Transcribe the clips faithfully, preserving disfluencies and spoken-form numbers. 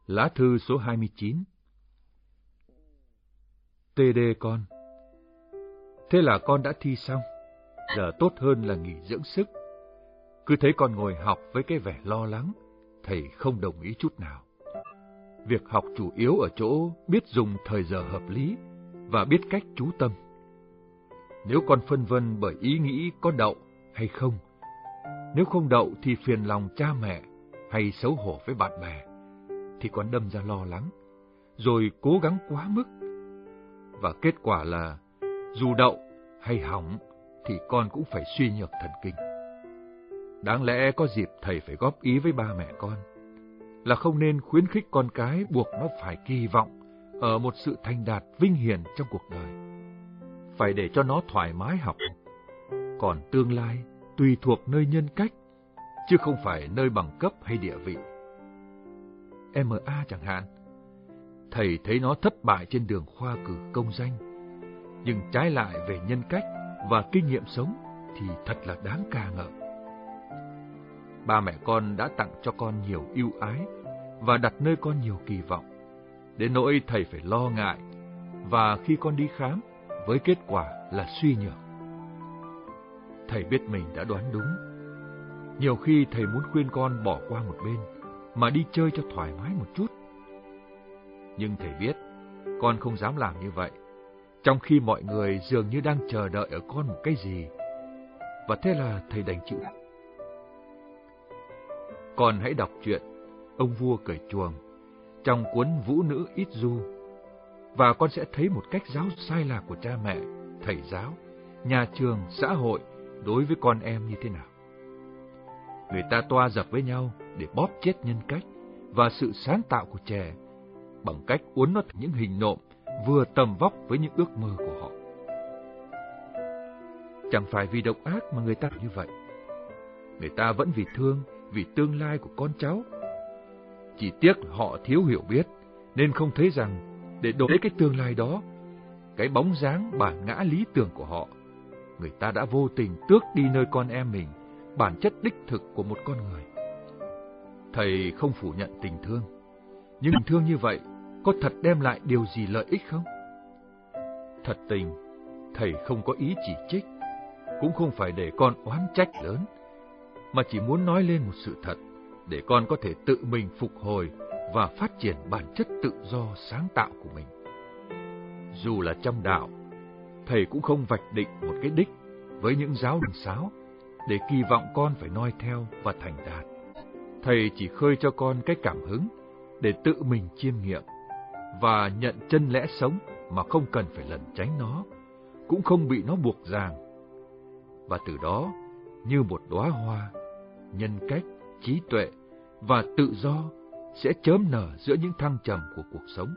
Lá thư số hai mươi chín. tê đê con. Thế là con đã thi xong, giờ tốt hơn là nghỉ dưỡng sức. Cứ thấy con ngồi học với cái vẻ lo lắng, thầy không đồng ý chút nào. Việc học chủ yếu ở chỗ biết dùng thời giờ hợp lý và biết cách chú tâm. Nếu con phân vân bởi ý nghĩ có đậu hay không, nếu không đậu thì phiền lòng cha mẹ hay xấu hổ với bạn bè, thì con đâm ra lo lắng, rồi cố gắng quá mức. Và kết quả là dù đậu hay hỏng thì con cũng phải suy nhược thần kinh. Đáng lẽ có dịp thầy phải góp ý với ba mẹ con là không nên khuyến khích con cái buộc nó phải kỳ vọng ở một sự thành đạt vinh hiển trong cuộc đời. Phải để cho nó thoải mái học. Còn tương lai tùy thuộc nơi nhân cách, chứ không phải nơi bằng cấp hay địa vị. em a chẳng hạn, thầy thấy nó thất bại trên đường khoa cử công danh, nhưng trái lại về nhân cách và kinh nghiệm sống thì thật là đáng ca ngợi. Ba mẹ con đã tặng cho con nhiều ưu ái và đặt nơi con nhiều kỳ vọng, đến nỗi thầy phải lo ngại, và khi con đi khám với kết quả là suy nhược. Thầy biết mình đã đoán đúng. Nhiều khi thầy muốn khuyên con bỏ qua một bên mà đi chơi cho thoải mái một chút. Nhưng thầy biết con không dám làm như vậy, trong khi mọi người dường như đang chờ đợi ở con một cái gì. Và thế là thầy đành chịu. Con hãy đọc truyện Ông Vua Cởi Chuồng trong cuốn Vũ Nữ Ít Du, và con sẽ thấy một cách giáo sai lạc của cha mẹ, thầy giáo, nhà trường, xã hội đối với con em như thế nào. Người ta toa dập với nhau để bóp chết nhân cách và sự sáng tạo của trẻ bằng cách uốn nó thành những hình nộm vừa tầm vóc với những ước mơ của họ. Chẳng phải vì độc ác mà người ta như vậy. Người ta vẫn vì thương, vì tương lai của con cháu. Chỉ tiếc họ thiếu hiểu biết, nên không thấy rằng để đổi lấy cái tương lai đó, cái bóng dáng bản ngã lý tưởng của họ, người ta đã vô tình tước đi nơi con em mình bản chất đích thực của một con người. Thầy không phủ nhận tình thương, nhưng tình thương như vậy có thật đem lại điều gì lợi ích không? Thật tình, thầy không có ý chỉ trích, cũng không phải để con oán trách lớn, mà chỉ muốn nói lên một sự thật để con có thể tự mình phục hồi và phát triển bản chất tự do sáng tạo của mình. Dù là trong đạo, thầy cũng không vạch định một cái đích với những giáo đường sáo để kỳ vọng con phải noi theo và thành đạt. Thầy chỉ khơi cho con cái cảm hứng để tự mình chiêm nghiệm và nhận chân lẽ sống mà không cần phải lẩn tránh nó, cũng không bị nó buộc ràng. Và từ đó, như một đóa hoa, nhân cách, trí tuệ và tự do sẽ chớm nở giữa những thăng trầm của cuộc sống.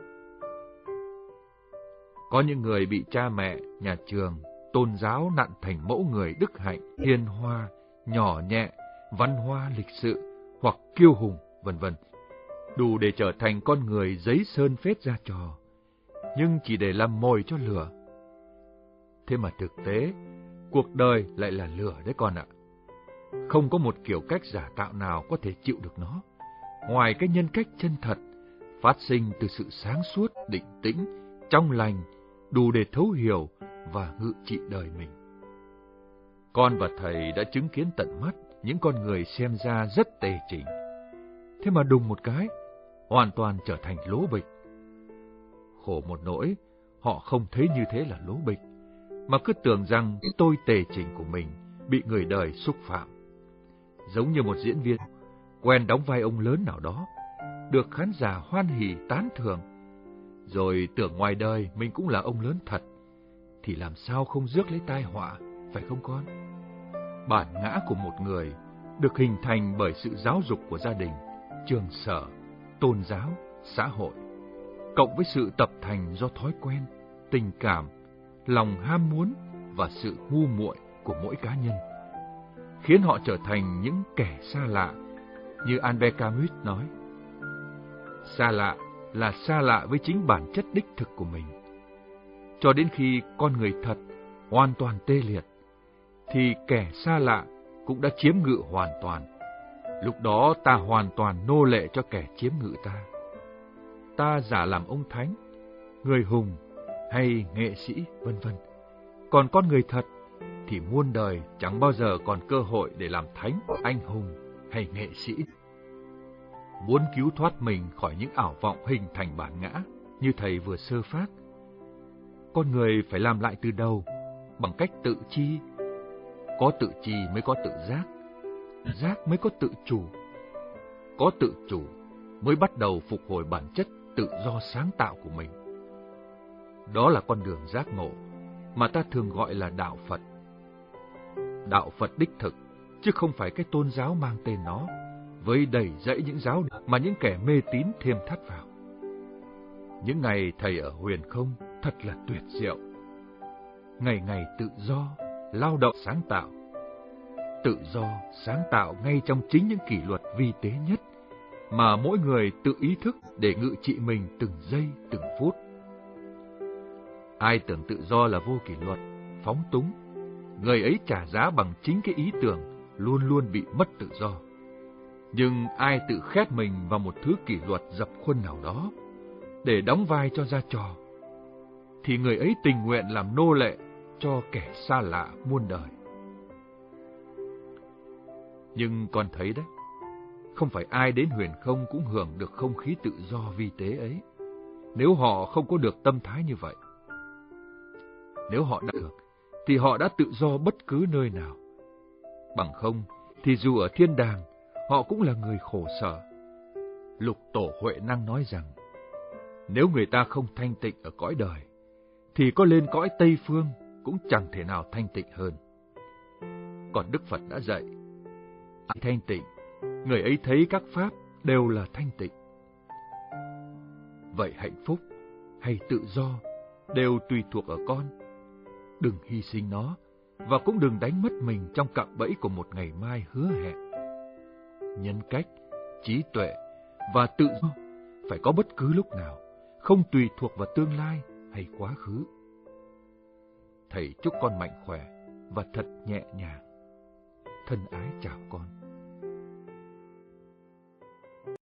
Có những người bị cha mẹ, nhà trường, tôn giáo nặn thành mẫu người đức hạnh, hiền hòa, nhỏ nhẹ, văn hoa lịch sự hoặc kiêu hùng, vân vân, đủ để trở thành con người giấy sơn phết ra trò, nhưng chỉ để làm mồi cho lửa. Thế mà thực tế, cuộc đời lại là lửa đấy con ạ. Không có một kiểu cách giả tạo nào có thể chịu được nó, ngoài cái nhân cách chân thật, phát sinh từ sự sáng suốt, định tĩnh, trong lành, đủ để thấu hiểu và ngự trị đời mình. Con và thầy đã chứng kiến tận mắt những con người xem ra rất tề chỉnh, thế mà đùng một cái, hoàn toàn trở thành lố bịch. Khổ một nỗi, họ không thấy như thế là lố bịch, mà cứ tưởng rằng cái tôi tề chỉnh của mình bị người đời xúc phạm. Giống như một diễn viên quen đóng vai ông lớn nào đó, được khán giả hoan hỉ tán thưởng, rồi tưởng ngoài đời mình cũng là ông lớn thật, thì làm sao không rước lấy tai họa, phải không con? Bản ngã của một người được hình thành bởi sự giáo dục của gia đình, trường sở, tôn giáo, xã hội, cộng với sự tập thành do thói quen, tình cảm, lòng ham muốn và sự ngu muội của mỗi cá nhân, khiến họ trở thành những kẻ xa lạ, như Albert Camus nói. Xa lạ là xa lạ với chính bản chất đích thực của mình. Cho đến khi con người thật hoàn toàn tê liệt, thì kẻ xa lạ cũng đã chiếm ngự hoàn toàn. Lúc đó ta hoàn toàn nô lệ cho kẻ chiếm ngự ta. ta giả làm ông thánh, người hùng hay nghệ sĩ, vân vân. Còn con người thật thì muôn đời chẳng bao giờ còn cơ hội để làm thánh, anh hùng hay nghệ sĩ. Muốn cứu thoát mình khỏi những ảo vọng hình thành bản ngã như thầy vừa sơ phát, con người phải làm lại từ đầu bằng cách tự chi. Có tự chi mới có tự giác, giác mới có tự chủ, có tự chủ mới bắt đầu phục hồi bản chất tự do sáng tạo của mình. Đó là con đường giác ngộ mà ta thường gọi là đạo Phật. Đạo Phật đích thực, chứ không phải cái tôn giáo mang tên nó, với đầy dẫy những giáo mà những kẻ mê tín thêm thắt vào. Những ngày thầy ở Huyền Không thật là tuyệt diệu. Ngày ngày tự do, lao động sáng tạo. Tự do, sáng tạo ngay trong chính những kỷ luật vi tế nhất mà mỗi người tự ý thức để ngự trị mình từng giây, từng phút. Ai tưởng tự do là vô kỷ luật, phóng túng, người ấy trả giá bằng chính cái ý tưởng luôn luôn bị mất tự do. Nhưng ai tự khép mình vào một thứ kỷ luật dập khuôn nào đó để đóng vai cho ra trò, thì người ấy tình nguyện làm nô lệ cho kẻ xa lạ muôn đời. Nhưng con thấy đấy, không phải ai đến Huyền Không cũng hưởng được không khí tự do vi tế ấy, nếu họ không có được tâm thái như vậy. Nếu họ đã được, thì họ đã tự do bất cứ nơi nào. Bằng không, thì dù ở thiên đàng, họ cũng là người khổ sở. Lục Tổ Huệ Năng nói rằng, nếu người ta không thanh tịnh ở cõi đời, thì có lên cõi Tây Phương cũng chẳng thể nào thanh tịnh hơn. Còn Đức Phật đã dạy, ai thanh tịnh, người ấy thấy các pháp đều là thanh tịnh. Vậy hạnh phúc hay tự do đều tùy thuộc ở con. Đừng hy sinh nó, và cũng đừng đánh mất mình trong cạm bẫy của một ngày mai hứa hẹn. Nhân cách, trí tuệ và tự do phải có bất cứ lúc nào, không tùy thuộc vào tương lai hay quá khứ. Thầy chúc con mạnh khỏe và thật nhẹ nhàng. Thân ái chào con.